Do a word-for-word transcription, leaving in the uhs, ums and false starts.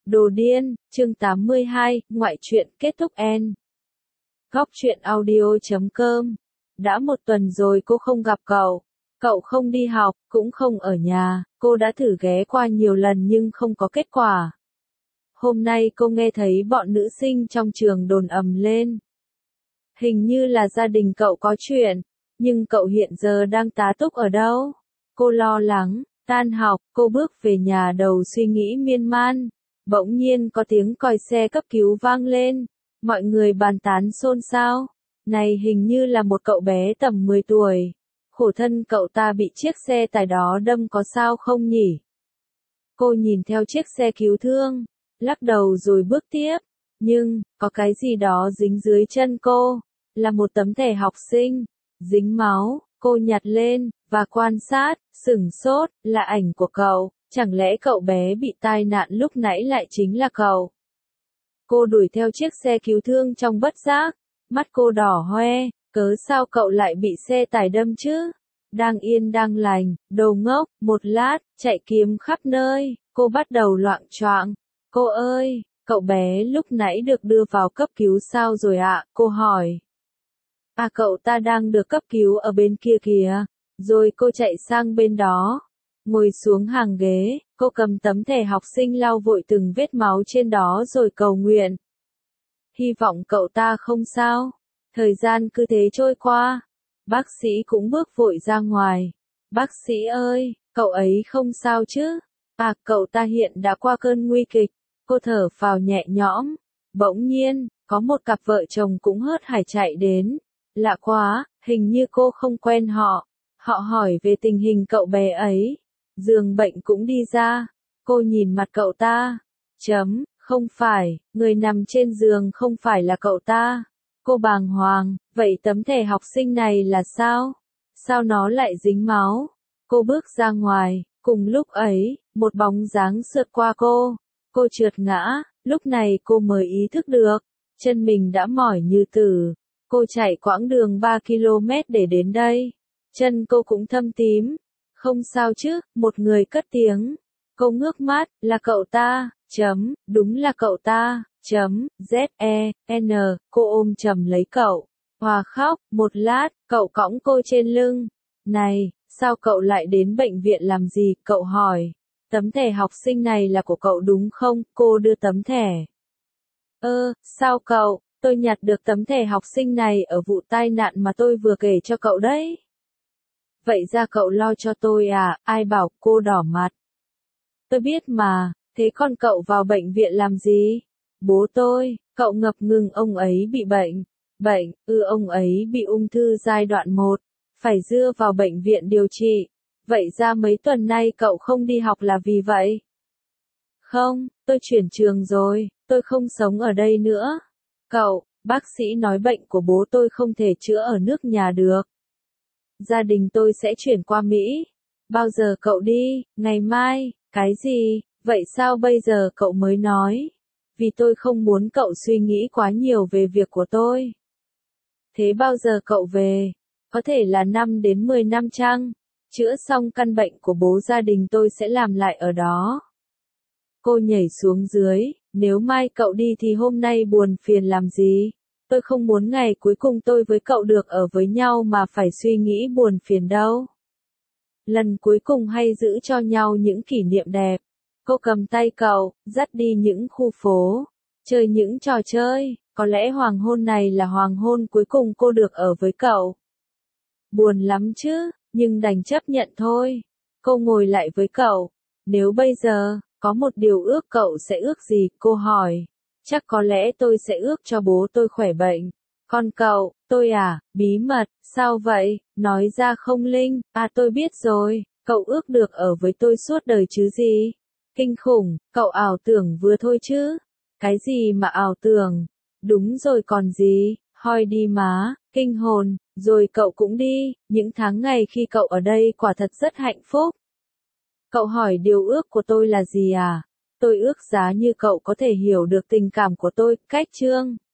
Đồ điên, chương tám mươi hai, ngoại truyện kết thúc end. Góc truyện audio chấm com. Đã một tuần rồi cô không gặp cậu. Cậu không đi học, cũng không ở nhà, cô đã thử ghé qua nhiều lần nhưng không có kết quả. Hôm nay cô nghe thấy bọn nữ sinh trong trường đồn ầm lên. Hình như là gia đình cậu có chuyện, nhưng cậu hiện giờ đang tá túc ở đâu? Cô lo lắng, tan học, cô bước về nhà đầu suy nghĩ miên man. Bỗng nhiên có tiếng còi xe cấp cứu vang lên, mọi người bàn tán xôn xao. Này hình như là một cậu bé tầm mười tuổi. Khổ thân cậu ta bị chiếc xe tải đó đâm có sao không nhỉ? Cô nhìn theo chiếc xe cứu thương, lắc đầu rồi bước tiếp. Nhưng, có cái gì đó dính dưới chân cô, là một tấm thẻ học sinh, dính máu, cô nhặt lên, và quan sát, sửng sốt, là ảnh của cậu. Chẳng lẽ cậu bé bị tai nạn lúc nãy lại chính là cậu? Cô đuổi theo chiếc xe cứu thương trong bất giác, mắt cô đỏ hoe, cớ sao cậu lại bị xe tải đâm chứ? Đang yên đang lành, đồ ngốc, một lát, chạy kiếm khắp nơi, cô bắt đầu loạng choạng. Cô ơi, cậu bé lúc nãy được đưa vào cấp cứu sao rồi ạ? Cô hỏi. À cậu ta đang được cấp cứu ở bên kia kìa. Rồi cô chạy sang bên đó. Ngồi xuống hàng ghế, cô cầm tấm thẻ học sinh lau vội từng vết máu trên đó rồi cầu nguyện. Hy vọng cậu ta không sao. Thời gian cứ thế trôi qua. Bác sĩ cũng bước vội ra ngoài. Bác sĩ ơi, cậu ấy không sao chứ? À, cậu ta hiện đã qua cơn nguy kịch. Cô thở phào nhẹ nhõm. Bỗng nhiên, có một cặp vợ chồng cũng hớt hải chạy đến. Lạ quá, hình như cô không quen họ. Họ hỏi về tình hình cậu bé ấy. Giường bệnh cũng đi ra. Cô nhìn mặt cậu ta. Chấm, không phải, người nằm trên giường không phải là cậu ta. Cô bàng hoàng, vậy tấm thẻ học sinh này là sao? Sao nó lại dính máu? Cô bước ra ngoài, cùng lúc ấy, một bóng dáng sượt qua cô. Cô trượt ngã, lúc này cô mới ý thức được. Chân mình đã mỏi như tử. Cô chạy quãng đường ba ki lô mét để đến đây. Chân cô cũng thâm tím. Không sao chứ, một người cất tiếng. Cô ngước mắt, là cậu ta, chấm, đúng là cậu ta, chấm, Z E N, cô ôm chầm lấy cậu. Hòa khóc, một lát, cậu cõng cô trên lưng. Này, sao cậu lại đến bệnh viện làm gì, cậu hỏi. Tấm thẻ học sinh này là của cậu đúng không, cô đưa tấm thẻ. Ơ, sao cậu, tôi nhặt được tấm thẻ học sinh này ở vụ tai nạn mà tôi vừa kể cho cậu đấy. Vậy ra cậu lo cho tôi à, ai bảo, cô đỏ mặt. Tôi biết mà, thế con cậu vào bệnh viện làm gì? Bố tôi, cậu ngập ngừng ông ấy bị bệnh. Bệnh, ư ông ấy bị ung thư giai đoạn một, phải đưa vào bệnh viện điều trị. Vậy ra mấy tuần nay cậu không đi học là vì vậy? Không, tôi chuyển trường rồi, tôi không sống ở đây nữa. Cậu, bác sĩ nói bệnh của bố tôi không thể chữa ở nước nhà được. Gia đình tôi sẽ chuyển qua Mỹ. Bao giờ cậu đi? Ngày mai. Cái gì? Vậy sao bây giờ cậu mới nói? Vì tôi không muốn cậu suy nghĩ quá nhiều về việc của tôi. Thế bao giờ cậu về? Có thể là năm đến mười năm chăng? Chữa xong căn bệnh của bố gia đình tôi sẽ làm lại ở đó. Cô nhảy xuống dưới. Nếu mai cậu đi thì hôm nay buồn phiền làm gì? Tôi không muốn ngày cuối cùng tôi với cậu được ở với nhau mà phải suy nghĩ buồn phiền đâu. Lần cuối cùng hay giữ cho nhau những kỷ niệm đẹp. Cô cầm tay cậu, dắt đi những khu phố, chơi những trò chơi, có lẽ hoàng hôn này là hoàng hôn cuối cùng cô được ở với cậu. Buồn lắm chứ, nhưng đành chấp nhận thôi. Cô ngồi lại với cậu. Nếu bây giờ, có một điều ước cậu sẽ ước gì, cô hỏi. Chắc có lẽ tôi sẽ ước cho bố tôi khỏe bệnh. Còn cậu, tôi à, bí mật, sao vậy, nói ra không linh, à tôi biết rồi, cậu ước được ở với tôi suốt đời chứ gì. Kinh khủng, cậu ảo tưởng vừa thôi chứ. Cái gì mà ảo tưởng, đúng rồi còn gì, hoi đi má, kinh hồn, rồi cậu cũng đi, những tháng ngày khi cậu ở đây quả thật rất hạnh phúc. Cậu hỏi điều ước của tôi là gì à? Tôi ước giá như cậu có thể hiểu được tình cảm của tôi, cách chương.